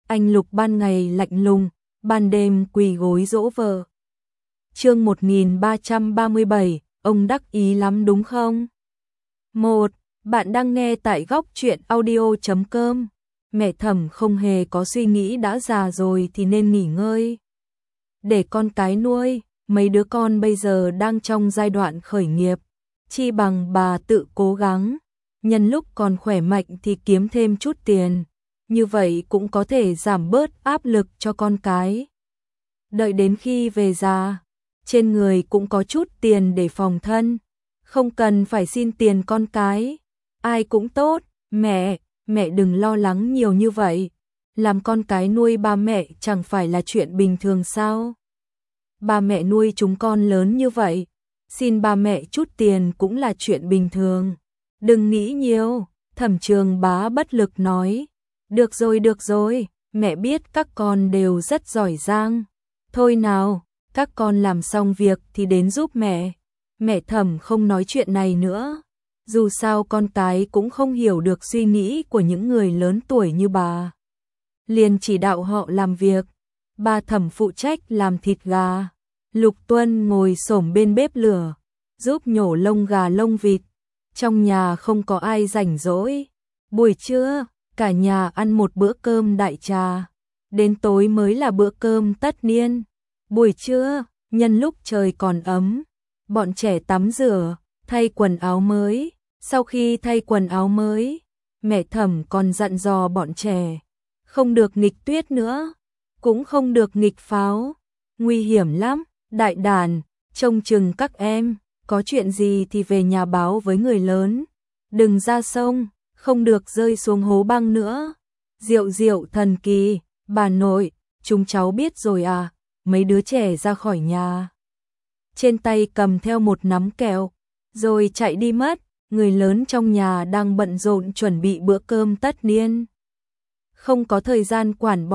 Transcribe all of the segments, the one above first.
Anh Lục ban ngày lạnh lùng, ban đêm quỳ gối dỗ vợ. Chương 1337, ông đắc ý lắm đúng không? 1. Bạn đang nghe tại góc truyện audio.com. Mẹ Thẩm không hề có suy nghĩ đã già rồi thì nên nghỉ ngơi để con cái nuôi, mấy đứa con bây giờ đang trong giai đoạn khởi nghiệp, chi bằng bà tự cố gắng, nhân lúc còn khỏe mạnh thì kiếm thêm chút tiền, như vậy cũng có thể giảm bớt áp lực cho con cái. Đợi đến khi về già, trên người cũng có chút tiền để phòng thân, không cần phải xin tiền con cái, ai cũng tốt. Mẹ đừng lo lắng nhiều như vậy, làm con cái nuôi ba mẹ chẳng phải là chuyện bình thường sao? Ba mẹ nuôi chúng con lớn như vậy, xin ba mẹ chút tiền cũng là chuyện bình thường. Đừng nghĩ nhiều, Thẩm Trường Bá bất lực nói. Được rồi, mẹ biết các con đều rất giỏi giang. Thôi nào, các con làm xong việc thì đến giúp mẹ. Mẹ Thẩm không nói chuyện này nữa. Dù sao con cái cũng không hiểu được suy nghĩ của những người lớn tuổi như bà. Liền chỉ đạo họ làm việc. Bà Thẩm phụ trách làm thịt gà. Lục Tuân ngồi xổm bên bếp lửa, giúp nhổ lông gà lông vịt. Trong nhà không có ai rảnh rỗi. Buổi trưa, cả nhà ăn một bữa cơm đại trà. Đến tối mới là bữa cơm tất niên. Buổi trưa, nhân lúc trời còn ấm, bọn trẻ tắm rửa, thay quần áo mới. Sau khi thay quần áo mới, mẹ Thẩm còn dặn dò bọn trẻ, không được nghịch tuyết nữa, cũng không được nghịch pháo, nguy hiểm lắm. Đại đàn, trông chừng các em, có chuyện gì thì về nhà báo với người lớn, đừng ra sông, không được rơi xuống hố băng nữa. Diệu thần kỳ, bà nội, chúng cháu biết rồi à. Mấy đứa trẻ ra khỏi nhà, trên tay cầm theo một nắm kẹo, rồi chạy đi mất. Người lớn trong nhà đang bận rộn chuẩn bị bữa cơm tất niên, không có thời gian quản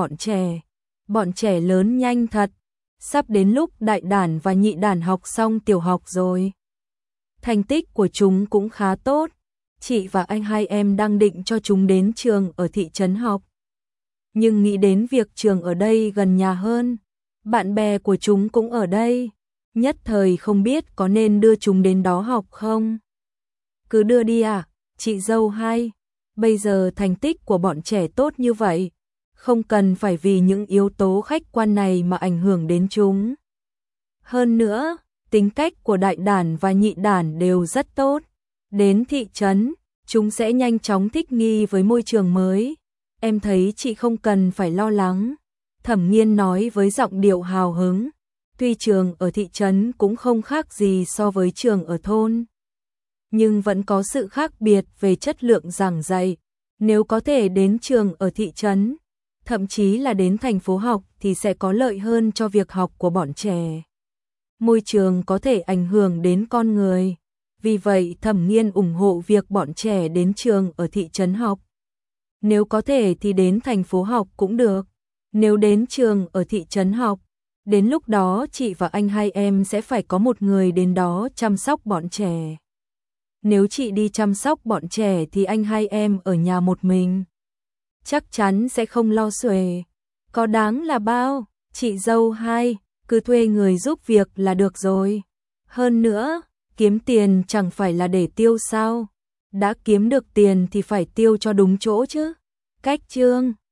bọn trẻ lớn nhanh thật. Sắp đến lúc đại đàn và nhị đàn học xong tiểu học rồi. Thành tích của chúng cũng khá tốt. Chị và anh hai em đang định cho chúng đến trường ở thị trấn học. Nhưng nghĩ đến việc trường ở đây gần nhà hơn, bạn bè của chúng cũng ở đây, nhất thời không biết có nên đưa chúng đến đó học không. Cứ đưa đi à, chị dâu hai. Bây giờ thành tích của bọn trẻ tốt như vậy, không cần phải vì những yếu tố khách quan này mà ảnh hưởng đến chúng. Hơn nữa, tính cách của đại đàn và nhị đàn đều rất tốt. Đến thị trấn, chúng sẽ nhanh chóng thích nghi với môi trường mới. Em thấy chị không cần phải lo lắng. Thẩm Nghiên nói với giọng điệu hào hứng. Tuy trường ở thị trấn cũng không khác gì so với trường ở thôn, nhưng vẫn có sự khác biệt về chất lượng giảng dạy. Nếu có thể đến trường ở thị trấn, thậm chí là đến thành phố học thì sẽ có lợi hơn cho việc học của bọn trẻ. Môi trường có thể ảnh hưởng đến con người, vì vậy Thẩm Nghiên ủng hộ việc bọn trẻ đến trường ở thị trấn học. Nếu có thể thì đến thành phố học cũng được. Nếu đến trường ở thị trấn học, đến lúc đó chị và anh hai em sẽ phải có một người đến đó chăm sóc bọn trẻ. Nếu chị đi chăm sóc bọn trẻ thì anh hai em ở nhà một mình, chắc chắn sẽ không lo xuể. Có đáng là bao, chị dâu hai, cứ thuê người giúp việc là được rồi. Hơn nữa, kiếm tiền chẳng phải là để tiêu sao? Đã kiếm được tiền thì phải tiêu cho đúng chỗ chứ. Cách chương